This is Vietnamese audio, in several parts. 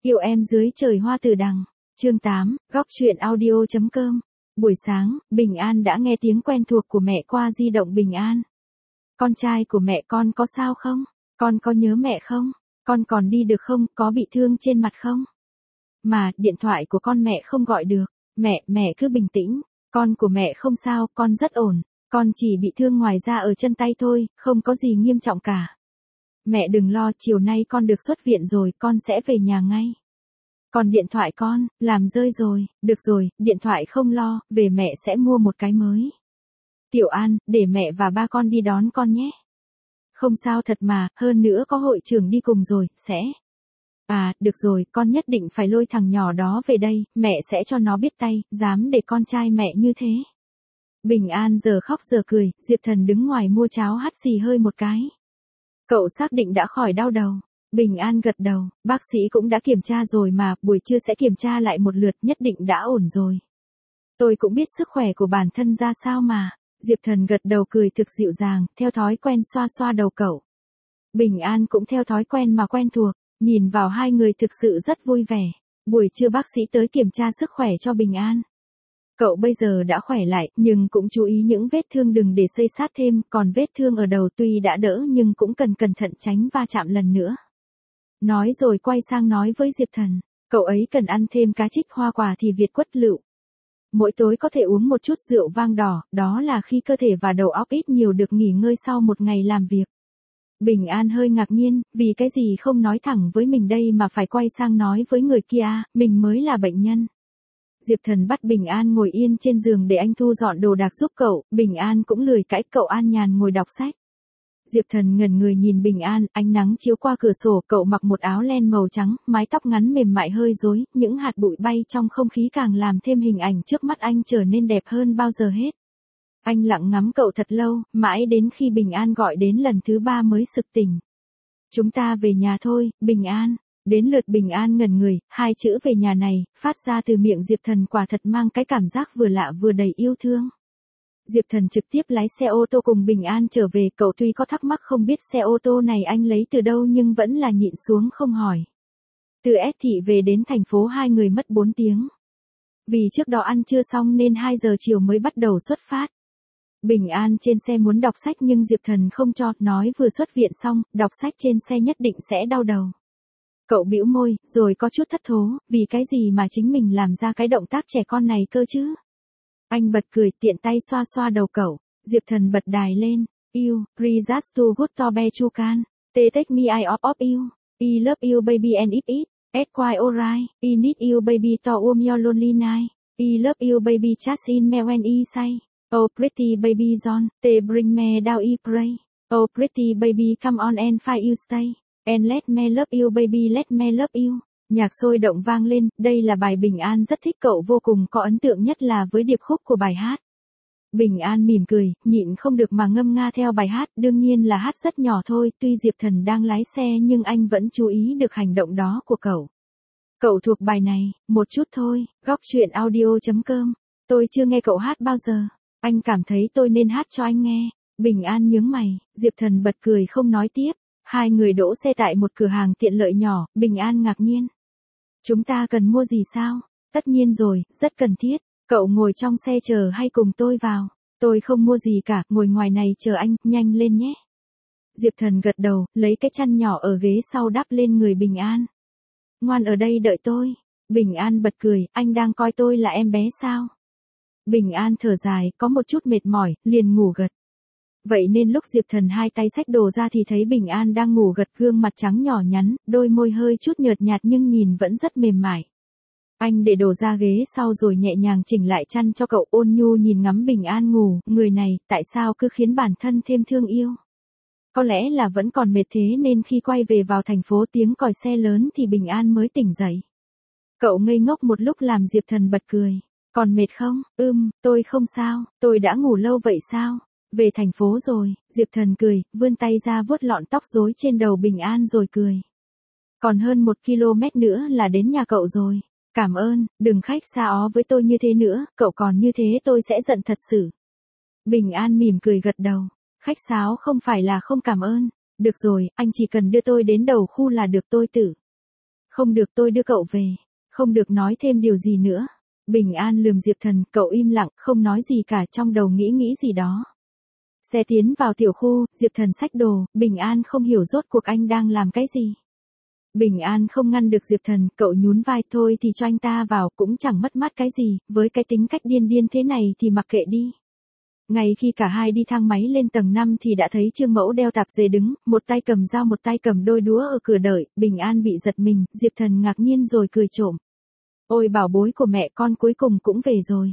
Yêu em dưới trời hoa từ đằng. Chương 8, góc truyện audio.com. Buổi sáng, Bình An đã nghe tiếng quen thuộc của mẹ qua di động. Bình An. Con trai của mẹ, con có sao không? Con có nhớ mẹ không? Con còn đi được không? Có bị thương trên mặt không? Mà, điện thoại của con mẹ không gọi được. Mẹ cứ bình tĩnh. Con của mẹ không sao, con rất ổn. Con chỉ bị thương ngoài da ở chân tay thôi, không có gì nghiêm trọng cả. Mẹ đừng lo, chiều nay con được xuất viện rồi, con sẽ về nhà ngay. Còn điện thoại con, làm rơi rồi. Được rồi, điện thoại không lo, về mẹ sẽ mua một cái mới. Tiểu An, để mẹ và ba con đi đón con nhé. Không sao thật mà, hơn nữa có hội trưởng đi cùng rồi, sẽ. À, được rồi, con nhất định phải lôi thằng nhỏ đó về đây, mẹ sẽ cho nó biết tay, dám để con trai mẹ như thế. Bình An giờ khóc giờ cười, Diệp Thần đứng ngoài mua cháo hắt xì hơi một cái. Cậu xác định đã khỏi đau đầu. Bình An gật đầu, bác sĩ cũng đã kiểm tra rồi mà, buổi trưa sẽ kiểm tra lại một lượt, nhất định đã ổn rồi. Tôi cũng biết sức khỏe của bản thân ra sao mà. Diệp Thần gật đầu cười thực dịu dàng, theo thói quen xoa xoa đầu cậu. Bình An cũng theo thói quen mà quen thuộc, nhìn vào hai người thực sự rất vui vẻ. Buổi trưa bác sĩ tới kiểm tra sức khỏe cho Bình An. Cậu bây giờ đã khỏe lại, nhưng cũng chú ý những vết thương đừng để xây sát thêm, còn vết thương ở đầu tuy đã đỡ nhưng cũng cần cẩn thận tránh va chạm lần nữa. Nói rồi quay sang nói với Diệp Thần, cậu ấy cần ăn thêm cá trích hoa quả thì Việt quất lựu. Mỗi tối có thể uống một chút rượu vang đỏ, đó là khi cơ thể và đầu óc ít nhiều được nghỉ ngơi sau một ngày làm việc. Bình An hơi ngạc nhiên, vì cái gì không nói thẳng với mình đây mà phải quay sang nói với người kia, mình mới là bệnh nhân. Diệp Thần bắt Bình An ngồi yên trên giường để anh thu dọn đồ đạc giúp cậu, Bình An cũng lười cãi, cậu an nhàn ngồi đọc sách. Diệp Thần ngẩn người nhìn Bình An, ánh nắng chiếu qua cửa sổ, cậu mặc một áo len màu trắng, mái tóc ngắn mềm mại hơi rối, những hạt bụi bay trong không khí càng làm thêm hình ảnh trước mắt anh trở nên đẹp hơn bao giờ hết. Anh lặng ngắm cậu thật lâu, mãi đến khi Bình An gọi đến lần thứ 3 mới sực tỉnh. Chúng ta về nhà thôi, Bình An. Đến lượt Bình An ngẩn người, hai chữ về nhà này, phát ra từ miệng Diệp Thần quả thật mang cái cảm giác vừa lạ vừa đầy yêu thương. Diệp Thần trực tiếp lái xe ô tô cùng Bình An trở về, cậu tuy có thắc mắc không biết xe ô tô này anh lấy từ đâu nhưng vẫn là nhịn xuống không hỏi. Từ S thị về đến thành phố hai người mất 4 tiếng. Vì trước đó ăn trưa xong nên 2 giờ chiều mới bắt đầu xuất phát. Bình An trên xe muốn đọc sách nhưng Diệp Thần không cho, nói vừa xuất viện xong, đọc sách trên xe nhất định sẽ đau đầu. Cậu bĩu môi, rồi có chút thất thố, vì cái gì mà chính mình làm ra cái động tác trẻ con này cơ chứ? Anh bật cười, tiện tay xoa xoa đầu cậu. Diệp Thần bật đài lên. You, Rizas to good to be you can. They take me eye off you. I love you baby and if it. It's quite alright. I need you baby to warm your lonely night. I love you baby just in me when I say. Oh pretty baby John, they bring me down I pray. Oh pretty baby come on and fight you stay. And let me love you baby, let me love you. Nhạc sôi động vang lên, đây là bài Bình An rất thích, cậu vô cùng có ấn tượng nhất là với điệp khúc của bài hát. Bình An mỉm cười, nhịn không được mà ngâm nga theo bài hát, đương nhiên là hát rất nhỏ thôi, tuy Diệp Thần đang lái xe nhưng anh vẫn chú ý được hành động đó của cậu. Cậu thuộc bài này, một chút thôi, góc truyện audio.com. Tôi chưa nghe cậu hát bao giờ, anh cảm thấy tôi nên hát cho anh nghe. Bình An nhướng mày, Diệp Thần bật cười không nói tiếp. Hai người đỗ xe tại một cửa hàng tiện lợi nhỏ, Bình An ngạc nhiên. Chúng ta cần mua gì sao? Tất nhiên rồi, rất cần thiết. Cậu ngồi trong xe chờ hay cùng tôi vào? Tôi không mua gì cả, ngồi ngoài này chờ anh, nhanh lên nhé. Diệp Thần gật đầu, lấy cái chăn nhỏ ở ghế sau đắp lên người Bình An. Ngoan ở đây đợi tôi. Bình An bật cười, anh đang coi tôi là em bé sao? Bình An thở dài, có một chút mệt mỏi, liền ngủ gật. Vậy nên lúc Diệp Thần hai tay xách đồ ra thì thấy Bình An đang ngủ gật, gương mặt trắng nhỏ nhắn, đôi môi hơi chút nhợt nhạt nhưng nhìn vẫn rất mềm mại. Anh để đồ ra ghế sau rồi nhẹ nhàng chỉnh lại chăn cho cậu, ôn nhu nhìn ngắm Bình An ngủ, người này, tại sao cứ khiến bản thân thêm thương yêu. Có lẽ là vẫn còn mệt thế nên khi quay về vào thành phố tiếng còi xe lớn thì Bình An mới tỉnh dậy. Cậu ngây ngốc một lúc làm Diệp Thần bật cười. Còn mệt không? Tôi không sao, tôi đã ngủ lâu vậy sao? Về thành phố rồi, Diệp Thần cười, vươn tay ra vuốt lọn tóc rối trên đầu Bình An rồi cười. Còn hơn 1 km nữa là đến nhà cậu rồi. Cảm ơn, đừng khách xa ó với tôi như thế nữa, cậu còn như thế tôi sẽ giận thật sự. Bình An mỉm cười gật đầu. Khách sáo không phải là không cảm ơn. Được rồi, anh chỉ cần đưa tôi đến đầu khu là được, tôi tự. Không được, tôi đưa cậu về. Không được nói thêm điều gì nữa. Bình An lườm Diệp Thần, cậu im lặng, không nói gì cả, trong đầu nghĩ gì đó. Xe tiến vào tiểu khu, Diệp Thần xách đồ, Bình An không hiểu rốt cuộc anh đang làm cái gì. Bình An không ngăn được Diệp Thần, cậu nhún vai, thôi thì cho anh ta vào, cũng chẳng mất mát cái gì, với cái tính cách điên điên thế này thì mặc kệ đi. Ngay khi cả hai đi thang máy lên tầng 5 thì đã thấy Trương Mẫu đeo tạp dề đứng, một tay cầm dao một tay cầm đôi đũa ở cửa đợi, Bình An bị giật mình, Diệp Thần ngạc nhiên rồi cười trộm. Ôi bảo bối của mẹ con cuối cùng cũng về rồi.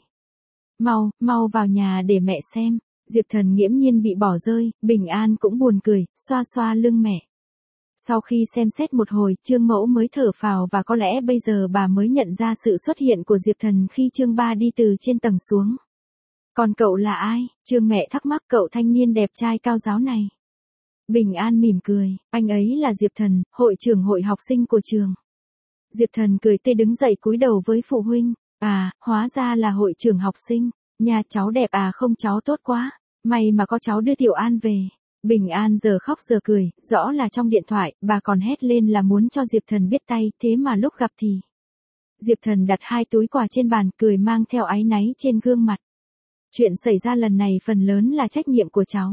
Mau vào nhà để mẹ xem. Diệp Thần nghiễm nhiên bị bỏ rơi, Bình An cũng buồn cười, xoa xoa lưng mẹ. Sau khi xem xét một hồi, Trương Mẫu mới thở phào và có lẽ bây giờ bà mới nhận ra sự xuất hiện của Diệp Thần khi Trương Ba đi từ trên tầng xuống. Còn cậu là ai? Trương mẹ thắc mắc, cậu thanh niên đẹp trai cao ráo này. Bình An mỉm cười, anh ấy là Diệp Thần, hội trưởng hội học sinh của trường. Diệp Thần cười tươi đứng dậy cúi đầu với phụ huynh. À, hóa ra là hội trưởng học sinh. Nhà cháu đẹp à, không cháu tốt quá. May mà có cháu đưa Tiểu An về. Bình An giờ khóc giờ cười, rõ là trong điện thoại, bà còn hét lên là muốn cho Diệp Thần biết tay, thế mà lúc gặp thì. Diệp Thần đặt 2 túi quà trên bàn, cười mang theo áy náy trên gương mặt. Chuyện xảy ra lần này phần lớn là trách nhiệm của cháu.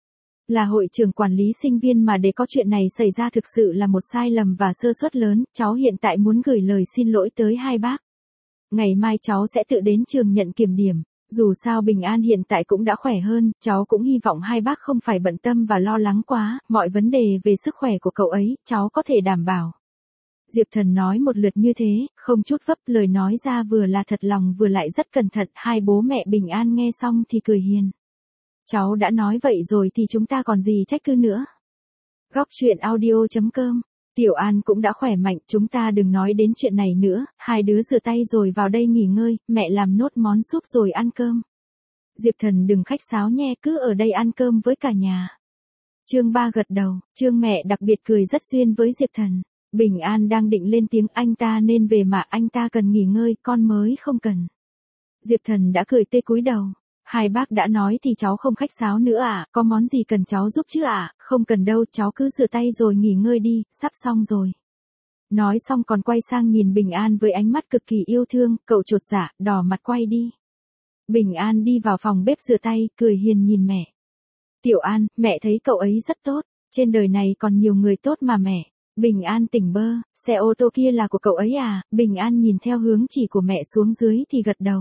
Là hội trưởng quản lý sinh viên mà để có chuyện này xảy ra thực sự là một sai lầm và sơ suất lớn, cháu hiện tại muốn gửi lời xin lỗi tới hai bác. Ngày mai cháu sẽ tự đến trường nhận kiểm điểm. Dù sao Bình An hiện tại cũng đã khỏe hơn, cháu cũng hy vọng hai bác không phải bận tâm và lo lắng quá, mọi vấn đề về sức khỏe của cậu ấy, cháu có thể đảm bảo. Diệp Thần nói một lượt như thế, không chút vấp, lời nói ra vừa là thật lòng vừa lại rất cẩn thận, hai bố mẹ Bình An nghe xong thì cười hiền. Cháu đã nói vậy rồi thì chúng ta còn gì trách cứ nữa. Góc truyện audio.com. Tiểu An cũng đã khỏe mạnh, chúng ta đừng nói đến chuyện này nữa, hai đứa rửa tay rồi vào đây nghỉ ngơi, mẹ làm nốt món súp rồi ăn cơm. Diệp Thần đừng khách sáo nhé, cứ ở đây ăn cơm với cả nhà. Trương Ba gật đầu, Trương mẹ đặc biệt cười rất duyên với Diệp Thần. Bình An đang định lên tiếng, anh ta nên về mà, anh ta cần nghỉ ngơi, con mới không cần. Diệp Thần đã cười tê cúi đầu. Hai bác đã nói thì cháu không khách sáo nữa à, có món gì cần cháu giúp chứ à, không cần đâu, cháu cứ rửa tay rồi nghỉ ngơi đi, sắp xong rồi. Nói xong còn quay sang nhìn Bình An với ánh mắt cực kỳ yêu thương, cậu chột dạ, đỏ mặt quay đi. Bình An đi vào phòng bếp rửa tay, cười hiền nhìn mẹ. Tiểu An, mẹ thấy cậu ấy rất tốt, trên đời này còn nhiều người tốt mà mẹ. Bình An tỉnh bơ, xe ô tô kia là của cậu ấy à, Bình An nhìn theo hướng chỉ của mẹ xuống dưới thì gật đầu.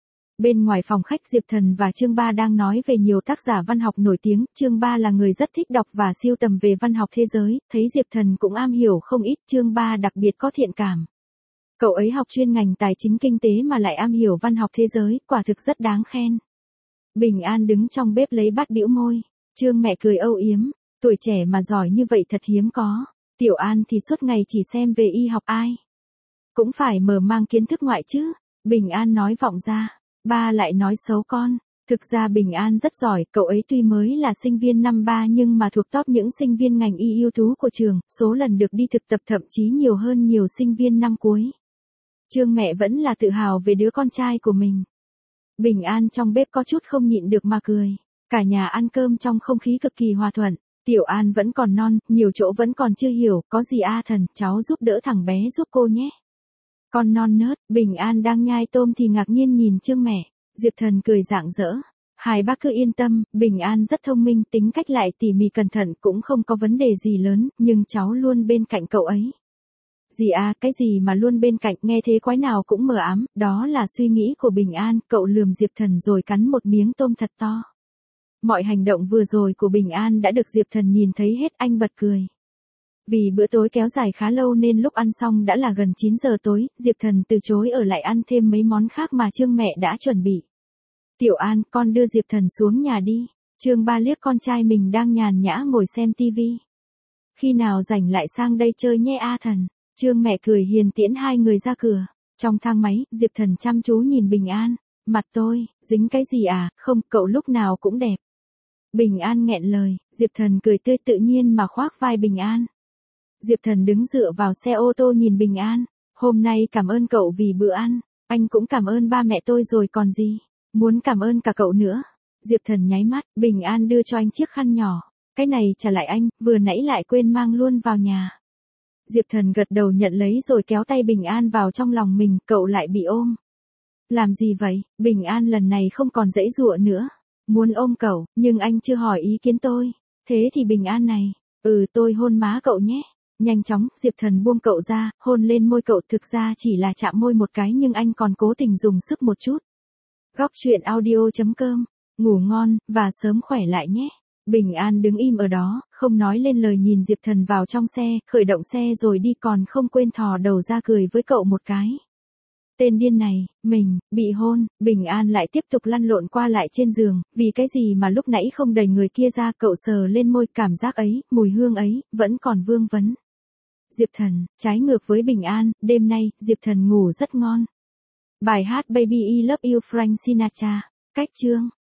Bên ngoài phòng khách Diệp Thần và Trương Ba đang nói về nhiều tác giả văn học nổi tiếng, Trương Ba là người rất thích đọc và sưu tầm về văn học thế giới, thấy Diệp Thần cũng am hiểu không ít, Trương Ba đặc biệt có thiện cảm. Cậu ấy học chuyên ngành tài chính kinh tế mà lại am hiểu văn học thế giới, quả thực rất đáng khen. Bình An đứng trong bếp lấy bát bĩu môi, Trương mẹ cười âu yếm, tuổi trẻ mà giỏi như vậy thật hiếm có, Tiểu An thì suốt ngày chỉ xem về y học ai. Cũng phải mở mang kiến thức ngoại chứ, Bình An nói vọng ra. Ba lại nói xấu con. Thực ra Bình An rất giỏi, cậu ấy tuy mới là sinh viên năm 3 nhưng mà thuộc top những sinh viên ngành y ưu tú của trường, số lần được đi thực tập thậm chí nhiều hơn nhiều sinh viên năm cuối. Trương mẹ vẫn là tự hào về đứa con trai của mình. Bình An trong bếp có chút không nhịn được mà cười. Cả nhà ăn cơm trong không khí cực kỳ hòa thuận. Tiểu An vẫn còn non, nhiều chỗ vẫn còn chưa hiểu, có gì a Thần, cháu giúp đỡ thằng bé giúp cô nhé. Con non nớt, Bình An đang nhai tôm thì ngạc nhiên nhìn Trương mẹ. Diệp Thần cười rạng rỡ. Hai bác cứ yên tâm, Bình An rất thông minh, tính cách lại tỉ mỉ cẩn thận, cũng không có vấn đề gì lớn, nhưng cháu luôn bên cạnh cậu ấy. Gì à, cái gì mà luôn bên cạnh, nghe thế quái nào cũng mờ ám, đó là suy nghĩ của Bình An, cậu lườm Diệp Thần rồi cắn một miếng tôm thật to. Mọi hành động vừa rồi của Bình An đã được Diệp Thần nhìn thấy hết, anh bật cười. Vì bữa tối kéo dài khá lâu nên lúc ăn xong đã là gần 9 giờ tối, Diệp Thần từ chối ở lại ăn thêm mấy món khác mà Trương mẹ đã chuẩn bị. Tiểu An, con đưa Diệp Thần xuống nhà đi. Trương Ba liếc con trai mình đang nhàn nhã ngồi xem tivi. Khi nào rảnh lại sang đây chơi nhé a Thần. Trương mẹ cười hiền tiễn hai người ra cửa. Trong thang máy, Diệp Thần chăm chú nhìn Bình An. Mặt tôi, dính cái gì à, không, cậu lúc nào cũng đẹp. Bình An nghẹn lời, Diệp Thần cười tươi tự nhiên mà khoác vai Bình An. Diệp Thần đứng dựa vào xe ô tô nhìn Bình An. Hôm nay cảm ơn cậu vì bữa ăn. Anh cũng cảm ơn ba mẹ tôi rồi còn gì. Muốn cảm ơn cả cậu nữa. Diệp Thần nháy mắt, Bình An đưa cho anh chiếc khăn nhỏ. Cái này trả lại anh, vừa nãy lại quên mang luôn vào nhà. Diệp Thần gật đầu nhận lấy rồi kéo tay Bình An vào trong lòng mình, cậu lại bị ôm. Làm gì vậy? Bình An lần này không còn giãy giụa nữa. Muốn ôm cậu, nhưng anh chưa hỏi ý kiến tôi. Thế thì Bình An này, tôi hôn má cậu nhé. Nhanh chóng, Diệp Thần buông cậu ra, hôn lên môi cậu, thực ra chỉ là chạm môi một cái nhưng anh còn cố tình dùng sức một chút. Góc truyện audio.com, ngủ ngon, và sớm khỏe lại nhé. Bình An đứng im ở đó, không nói lên lời, nhìn Diệp Thần vào trong xe, khởi động xe rồi đi, còn không quên thò đầu ra cười với cậu một cái. Tên điên này, mình, bị hôn. Bình An lại tiếp tục lăn lộn qua lại trên giường, vì cái gì mà lúc nãy không đẩy người kia ra, cậu sờ lên môi, cảm giác ấy, mùi hương ấy, vẫn còn vương vấn. Diệp Thần, trái ngược với Bình An, đêm nay, Diệp Thần ngủ rất ngon. Bài hát Baby I Love You Frank Sinatra, cách chương.